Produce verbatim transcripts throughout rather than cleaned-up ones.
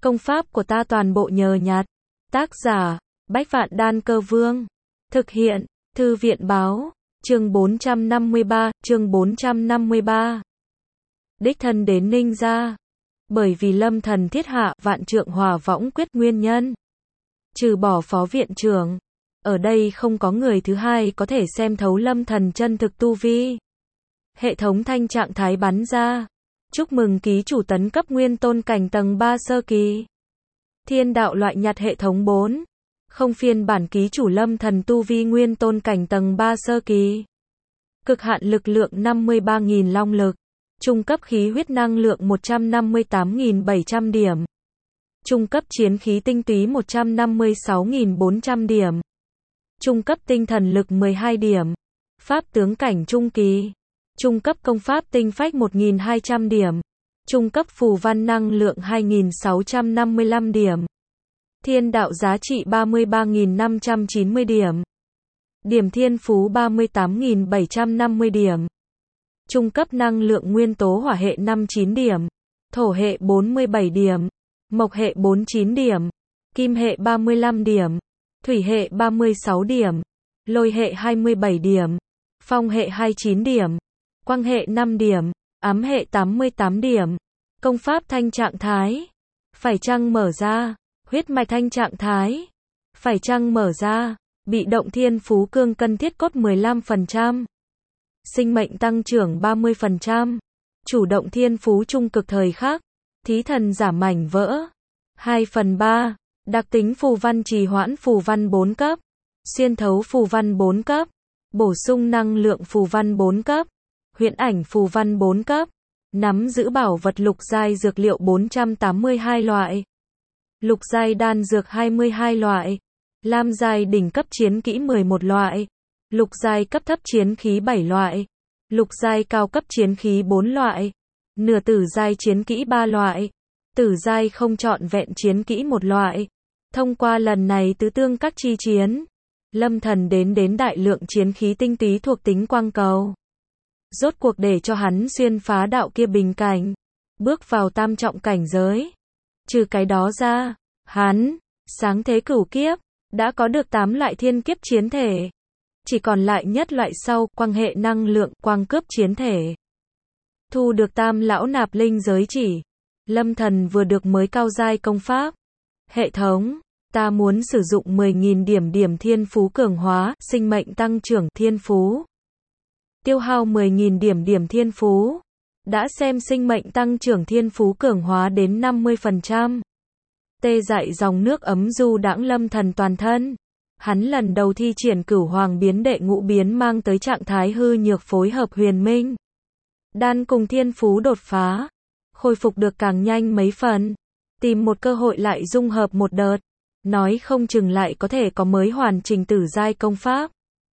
Công pháp của ta toàn bộ nhờ nhặt. Tác giả, Bách Vạn Đan Cơ Vương. Thực hiện, Thư viện Báo. Chương bốn trăm năm mươi ba, chương bốn trăm năm mươi ba. Đích thân đến Ninh gia. Bởi vì Lâm Thần thiết hạ Vạn Trượng Hỏa Võng quyết nguyên nhân. Trừ bỏ phó viện trưởng, ở đây không có người thứ hai có thể xem thấu Lâm Thần chân thực tu vi. Hệ thống thanh trạng thái bắn ra. Chúc mừng ký chủ tấn cấp nguyên tôn cảnh tầng ba sơ kỳ. Thiên đạo loại nhặt hệ thống bốn. Không phiên bản ký chủ Lâm Thần tu vi nguyên tôn cảnh tầng ba sơ kỳ. Cực hạn lực lượng năm mươi ba nghìn long lực. Trung cấp khí huyết năng lượng một trăm năm mươi tám nghìn bảy trăm điểm. Trung cấp chiến khí tinh túy một trăm năm mươi sáu nghìn bốn trăm điểm. Trung cấp tinh thần lực mười hai điểm. Pháp tướng cảnh trung kỳ. Trung cấp công pháp tinh phách một nghìn hai trăm điểm. Trung cấp phù văn năng lượng hai nghìn sáu trăm năm mươi lăm điểm. Thiên đạo giá trị ba mươi ba nghìn năm trăm chín mươi điểm. Điểm thiên phú ba mươi tám nghìn bảy trăm năm mươi điểm. Trung cấp năng lượng nguyên tố hỏa hệ năm mươi chín điểm. Thổ hệ bốn mươi bảy điểm. Mộc hệ bốn mươi chín điểm. Kim hệ ba mươi lăm điểm. Thủy hệ ba mươi sáu điểm. Lôi hệ hai mươi bảy điểm. Phong hệ hai mươi chín điểm. Quang hệ năm điểm. Ám hệ tám mươi tám điểm. Công pháp thanh trạng thái. Phải chăng mở ra. Huyết mạch thanh trạng thái. Phải chăng mở ra. Bị động thiên phú cương cân thiết cốt mười lăm phần trăm. Sinh mệnh tăng trưởng ba mươi phần trăm. Chủ động thiên phú trung cực thời khắc. Thí thần giả mảnh vỡ. hai phần ba. Đặc tính phù văn trì hoãn phù văn bốn cấp. Xuyên thấu phù văn bốn cấp. Bổ sung năng lượng phù văn bốn cấp. Huyễn ảnh phù văn bốn cấp. Nắm giữ bảo vật lục giai dược liệu bốn trăm tám mươi hai loại. Lục giai đan dược hai mươi hai loại. Lam giai đỉnh cấp chiến kỹ mười một loại. Lục giai cấp thấp chiến khí bảy loại. Lục giai cao cấp chiến khí bốn loại. Nửa tử giai chiến kỹ ba loại. Tử giai không trọn vẹn chiến kỹ một loại. Thông qua lần này tứ tương các chi chiến, Lâm Thần đến đến đại lượng chiến khí tinh túy thuộc tính quang cầu. Rốt cuộc để cho hắn xuyên phá đạo kia bình cảnh, bước vào tam trọng cảnh giới. Trừ cái đó ra, hắn, sáng thế cửu kiếp, đã có được tám loại thiên kiếp chiến thể. Chỉ còn lại nhất loại sau, quang hệ năng lượng, quang cướp chiến thể. Thu được tam lão nạp linh giới chỉ. Lâm Thần vừa được mới cao giai công pháp. Hệ thống, ta muốn sử dụng mười nghìn điểm điểm thiên phú cường hóa, sinh mệnh tăng trưởng thiên phú. Tiêu hao mười nghìn điểm điểm thiên phú. Đã xem sinh mệnh tăng trưởng thiên phú cường hóa đến năm mươi phần trăm. Tê dại dòng nước ấm du đãng Lâm Thần toàn thân. Hắn lần đầu thi triển cửu hoàng biến đệ ngũ biến mang tới trạng thái hư nhược phối hợp huyền minh. Đan cùng thiên phú đột phá. Khôi phục được càng nhanh mấy phần. Tìm một cơ hội lại dung hợp một đợt. Nói không chừng lại có thể có mới hoàn chỉnh tử giai công pháp.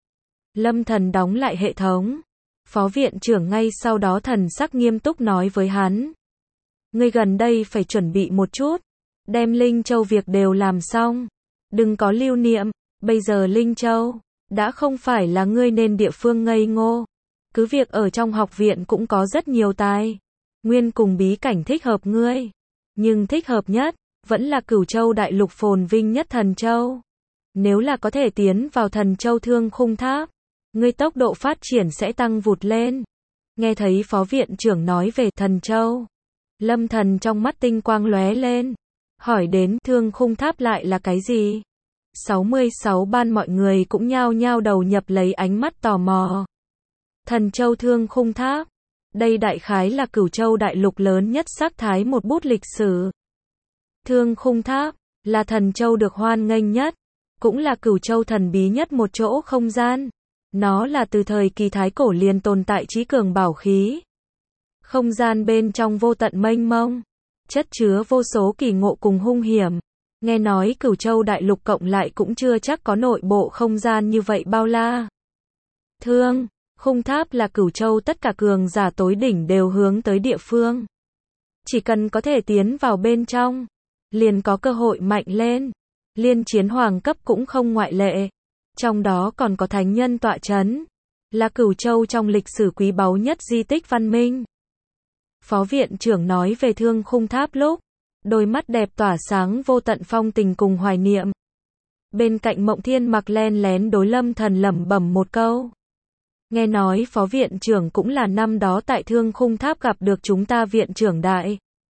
Lâm Thần đóng lại hệ thống. Phó viện trưởng ngay sau đó thần sắc nghiêm túc nói với hắn. Ngươi gần đây phải chuẩn bị một chút. Đem Linh Châu việc đều làm xong. Đừng có lưu niệm. Bây giờ Linh Châu đã không phải là ngươi nên địa phương ngây ngô. Cứ việc ở trong học viện cũng có rất nhiều tài nguyên cùng bí cảnh thích hợp ngươi. Nhưng thích hợp nhất vẫn là Cửu Châu đại lục phồn vinh nhất Thần Châu. Nếu là có thể tiến vào Thần Châu Thương Khung Tháp, ngươi tốc độ phát triển sẽ tăng vụt lên. Nghe thấy phó viện trưởng nói về Thần Châu, Lâm Thần trong mắt tinh quang lóe lên. Hỏi đến Thương Khung Tháp lại là cái gì? sáu mươi sáu ban mọi người cũng nhao nhao đầu nhập lấy ánh mắt tò mò. Thần Châu Thương Khung Tháp. Đây đại khái là Cửu Châu đại lục lớn nhất sắc thái một bút lịch sử. Thương Khung Tháp là Thần Châu được hoan nghênh nhất, cũng là Cửu Châu thần bí nhất một chỗ không gian. Nó là từ thời kỳ thái cổ liền tồn tại trí cường bảo khí. Không gian bên trong vô tận mênh mông, chất chứa vô số kỳ ngộ cùng hung hiểm. Nghe nói Cửu Châu đại lục cộng lại cũng chưa chắc có nội bộ không gian như vậy bao la. Thương Khung Tháp là Cửu Châu tất cả cường giả tối đỉnh đều hướng tới địa phương. Chỉ cần có thể tiến vào bên trong, liền có cơ hội mạnh lên. Liên chiến hoàng cấp cũng không ngoại lệ. Trong đó còn có thánh nhân tọa chấn, là Cửu Châu trong lịch sử quý báu nhất di tích văn minh. Phó viện trưởng nói về Thương Khung Tháp lúc, đôi mắt đẹp tỏa sáng vô tận phong tình cùng hoài niệm. Bên cạnh Mộng Thiên Mặc len lén đối Lâm Thần lẩm bẩm một câu. Nghe nói phó viện trưởng cũng là năm đó tại Thương Khung Tháp gặp được chúng ta viện trưởng đại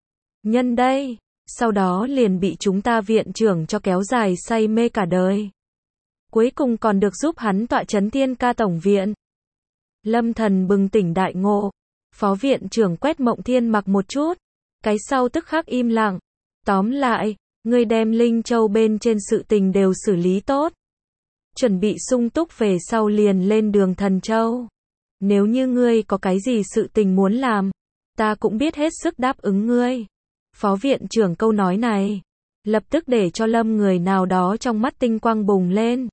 nhân đây, sau đó liền bị chúng ta viện trưởng cho kéo dài say mê cả đời. Cuối cùng còn được giúp hắn tọa chấn Thiên Ca tổng viện. Lâm Thần bừng tỉnh đại ngộ, phó viện trưởng quét Mộng Thiên Mặc một chút, cái sau tức khắc im lặng. Tóm lại, ngươi đem Linh Châu bên trên sự tình đều xử lý tốt, chuẩn bị sung túc về sau liền lên đường Thần Châu. Nếu như ngươi có cái gì sự tình muốn làm, ta cũng biết hết sức đáp ứng ngươi. Phó viện trưởng câu nói này, lập tức để cho Lâm người nào đó trong mắt tinh quang bùng lên.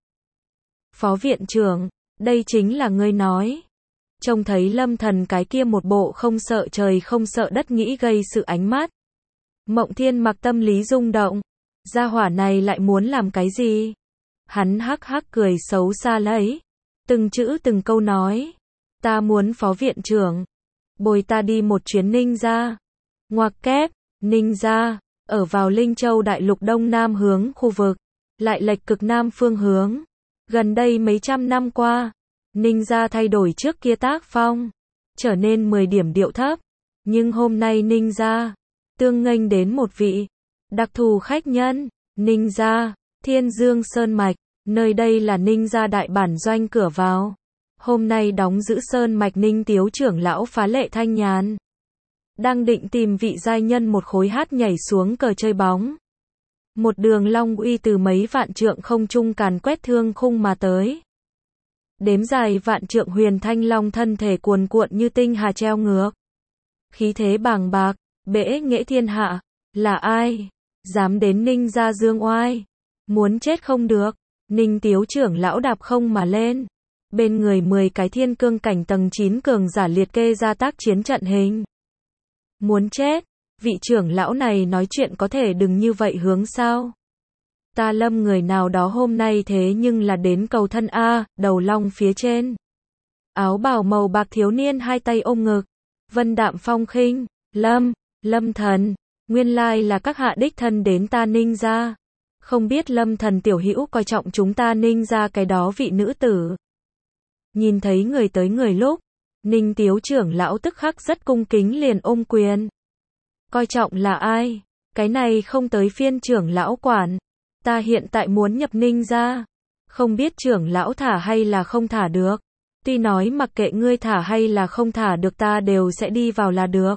Phó viện trưởng, đây chính là ngươi nói. Trông thấy Lâm Thần cái kia một bộ không sợ trời không sợ đất nghĩ gây sự ánh mắt. Mộng Thiên Mặc tâm lý rung động. Gia hỏa này lại muốn làm cái gì? Hắn hắc hắc cười xấu xa lấy. Từng chữ từng câu nói. Ta muốn phó viện trưởng bồi ta đi một chuyến Ninh gia. Ngoặc kép, Ninh gia, ở vào Linh Châu đại lục đông nam hướng khu vực, lại lệch cực nam phương hướng. Gần đây mấy trăm năm qua, Ninh gia thay đổi trước kia tác phong, trở nên mười điểm điệu thấp. Nhưng hôm nay Ninh gia tương nghênh đến một vị đặc thù khách nhân. Ninh gia, Thiên Dương Sơn Mạch, nơi đây là Ninh gia đại bản doanh cửa vào. Hôm nay đóng giữ Sơn Mạch Ninh Tiếu trưởng lão phá lệ thanh nhàn, đang định tìm vị giai nhân một khối hát nhảy xuống cờ chơi bóng. Một đường long uy từ mấy vạn trượng không trung càn quét thương khung mà tới. Đếm dài vạn trượng huyền thanh long thân thể cuồn cuộn như tinh hà treo ngược. Khí thế bàng bạc, bẽ nghệ thiên hạ. Là ai? Dám đến Ninh gia dương oai? Muốn chết không được. Ninh Tiếu trưởng lão đạp không mà lên. Bên người mười cái thiên cương cảnh tầng chín cường giả liệt kê ra tác chiến trận hình. Muốn chết? Vị trưởng lão này nói chuyện có thể đừng như vậy hướng sao? Ta Lâm người nào đó hôm nay thế nhưng là đến cầu thân A, đầu long phía trên. Áo bào màu bạc thiếu niên hai tay ôm ngực. Vân đạm phong khinh. Lâm, Lâm Thần, nguyên lai là các hạ đích thân đến ta Ninh gia. Không biết Lâm Thần tiểu hữu coi trọng chúng ta Ninh gia cái đó vị nữ tử. Nhìn thấy người tới người lúc, Ninh Tiếu trưởng lão tức khắc rất cung kính liền ôm quyền. Coi trọng là ai? Cái này không tới phiên trưởng lão quản. Ta hiện tại muốn nhập Ninh gia. Không biết trưởng lão thả hay là không thả được. Tuy nói mặc kệ ngươi thả hay là không thả được ta đều sẽ đi vào là được.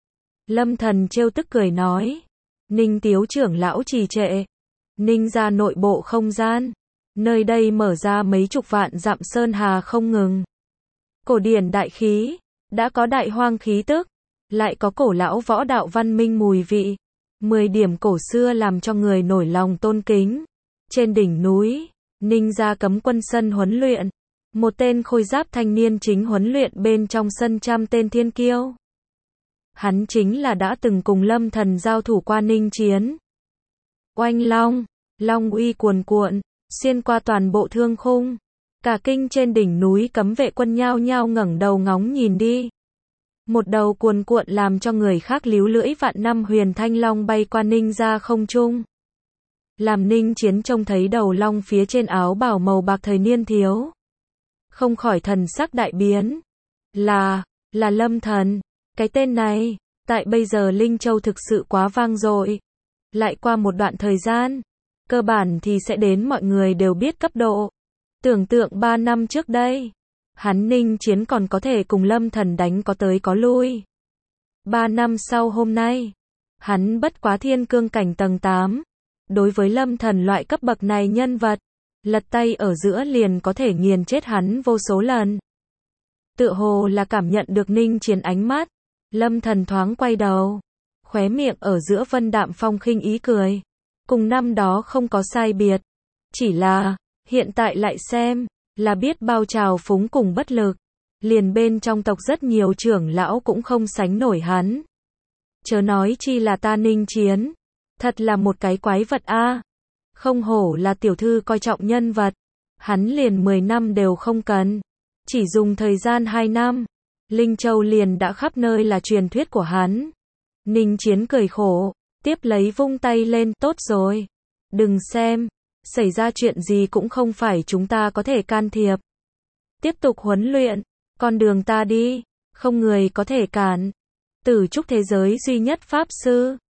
Lâm Thần trêu tức cười nói. Ninh Tiếu trưởng lão trì trệ. Ninh gia nội bộ không gian. Nơi đây mở ra mấy chục vạn dặm sơn hà không ngừng. Cổ điển đại khí. Đã có đại hoang khí tức. Lại có cổ lão võ đạo văn minh mùi vị. Mười điểm cổ xưa làm cho người nổi lòng tôn kính. Trên đỉnh núi, Ninh gia cấm quân sân huấn luyện. Một tên khôi giáp thanh niên chính huấn luyện bên trong sân trăm tên thiên kiêu. Hắn chính là đã từng cùng Lâm Thần giao thủ qua Ninh Chiến. Oanh long, long uy cuồn cuộn, xuyên qua toàn bộ thương khung. Cả kinh trên đỉnh núi cấm vệ quân nhao nhao ngẩng đầu ngóng nhìn đi. Một đầu cuồn cuộn làm cho người khác líu lưỡi vạn năm huyền thanh long bay qua Ninh gia không trung. Làm Ninh Chiến trông thấy đầu long phía trên áo bào màu bạc thời niên thiếu. Không khỏi thần sắc đại biến. Là, là Lâm Thần. Cái tên này, tại bây giờ Linh Châu thực sự quá vang dội. Lại qua một đoạn thời gian, cơ bản thì sẽ đến mọi người đều biết cấp độ. Tưởng tượng ba năm trước đây, hắn Ninh Chiến còn có thể cùng Lâm Thần đánh có tới có lui. Ba năm sau hôm nay, hắn bất quá thiên cương cảnh tầng tám. Đối với Lâm Thần loại cấp bậc này nhân vật, lật tay ở giữa liền có thể nghiền chết hắn vô số lần. Tựa hồ là cảm nhận được Ninh Chiến ánh mắt, Lâm Thần thoáng quay đầu, khóe miệng ở giữa vân đạm phong khinh ý cười. Cùng năm đó không có sai biệt. Chỉ là, hiện tại lại xem, là biết bao trào phúng cùng bất lực. Liền bên trong tộc rất nhiều trưởng lão cũng không sánh nổi hắn. Chớ nói chi là ta Ninh Chiến. Thật là một cái quái vật a. Không hổ là tiểu thư coi trọng nhân vật. Hắn liền mười năm đều không cần. Chỉ dùng thời gian hai năm. Linh Châu liền đã khắp nơi là truyền thuyết của hắn. Ninh Chiến cười khổ. Tiếp lấy vung tay lên, tốt rồi. Đừng xem. Xảy ra chuyện gì cũng không phải chúng ta có thể can thiệp. Tiếp tục huấn luyện. Con đường ta đi. Không người có thể cản. Tử trúc thế giới duy nhất Pháp Sư.